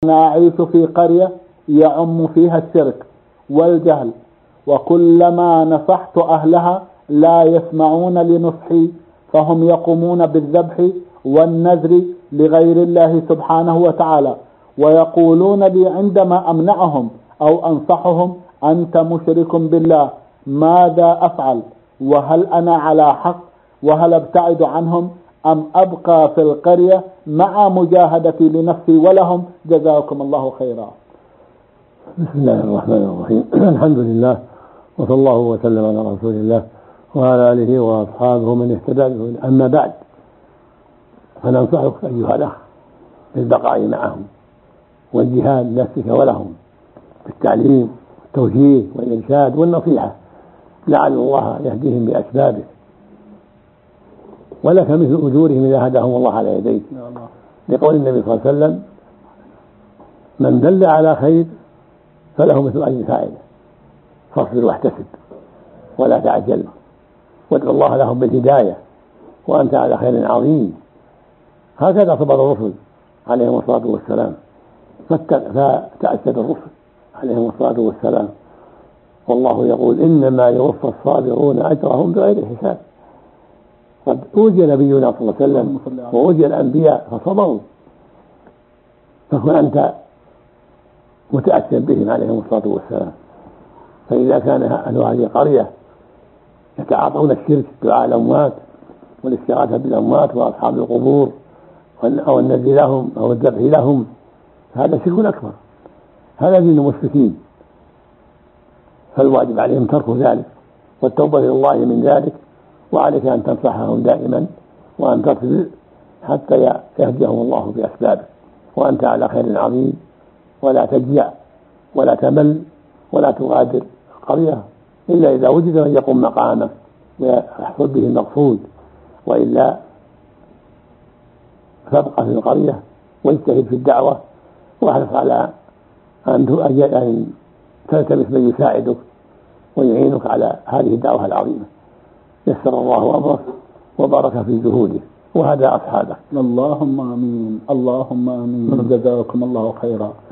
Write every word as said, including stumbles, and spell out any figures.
أنا أعيش في قرية يعم فيها الشرك والجهل، وكلما نصحت أهلها لا يسمعون لنصحي، فهم يقومون بالذبح والنذر لغير الله سبحانه وتعالى، ويقولون لي عندما أمنعهم أو أنصحهم: أنت مشرك بالله، ماذا أفعل؟ وهل أنا على حق؟ وهل أبتعد عنهم أم أبقى في القرية مع مجاهدتي لنفسي ولهم؟ جزاكم الله خيرا. بسم الله الرحمن الرحيم. الحمد لله، وصلى الله وسلم على رسول الله وعلى آله وأصحابه من اهتدى به. أما بعد، فننصحك أيها الأخ بالبقاء معهم والجهاد لنفسك ولهم بالتعليم والتوجيه والإرشاد والنصيحة، لعل الله يهديهم بأسبابه، ولك مثل أجورهم إذا هداهم الله على يديك، لقول النبي صلى الله عليه وسلم: من دل على خير فله مثل أجر فاعله، فاصبر واحتسب ولا تعجل، وادعو الله لهم بالهداية وأنت على خير عظيم. هكذا صبر الرسل عليهم الصلاة والسلام، فتأسد الرسل عليهم الصلاة والسلام، والله يقول: إنما يوفى الصابرون أجرهم بغير حساب. قد أوذي نبينا صلى الله عليه وسلم وأوذي الأنبياء فصبروا، فكن أنت متأثر بهم عليهم الصلاة والسلام. فإذا كان أهل هذه القرية يتعاطون الشرك، دعاء الأموات والاستغاثة بالأموات وأصحاب القبور أو النذر لهم أو الذبح لهم، هذا شرك أكبر، هذا دين المشركين، فالواجب عليهم ترك ذلك والتوبة إلى الله من ذلك، وعليك أن تنصحهم دائما وأن تصبر حتى يهديهم الله بأسبابه، وأنت على خير عظيم، ولا تجزع ولا تمل ولا تغادر القرية إلا إذا وجد من يقوم مقامه ويحصل به المقصود، وإلا فابقى في القرية واجتهد في الدعوة، واحرص على أن تلتمس من يساعدك ويعينك على هذه الدعوة العظيمة. يسر الله أمرك وبارك في جهودك وهدى أصحابك. اللهم آمين، اللهم آمين. جزاكم الله خيرا.